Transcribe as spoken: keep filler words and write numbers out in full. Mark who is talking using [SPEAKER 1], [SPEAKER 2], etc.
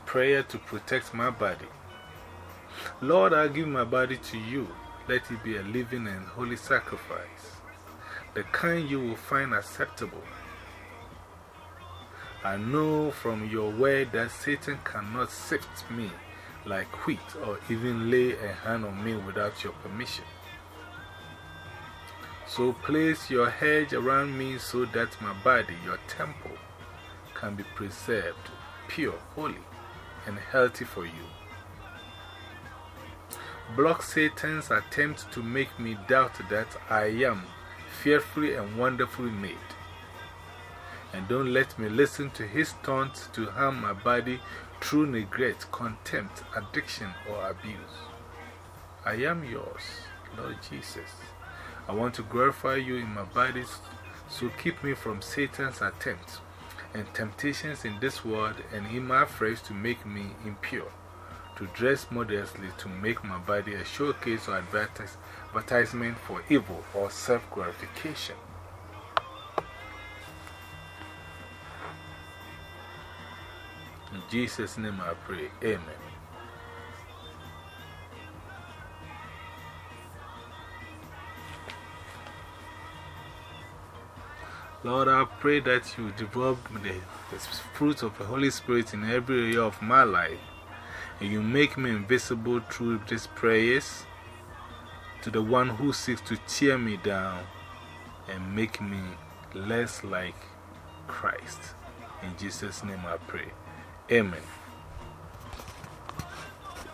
[SPEAKER 1] prayer to protect my body. Lord, I give my body to you. Let it be a living and holy sacrifice, the kind you will find acceptable. I know from your word that Satan cannot sift me like wheat or even lay a hand on me without your permission. So place your hedge around me so that my body, your temple, can be preserved, pure, holy, and healthy for you. Block Satan's attempt to make me doubt that I am fearfully and wonderfully made. And don't let me listen to his taunts to harm my body through neglect, contempt, addiction, or abuse. I am yours, Lord Jesus. I want to glorify you in my body, so keep me from Satan's attempts and temptations in this world and in my flesh to make me impure, to dress modestly, to make my body a showcase or advertise, advertisement for evil or self-glorification. In Jesus' name I pray, amen. Lord, I pray that you develop the, the fruit of the Holy Spirit in every area of my life, and you make me invisible through these prayers to the one who seeks to tear me down and make me less like Christ. In Jesus' name I pray. Amen.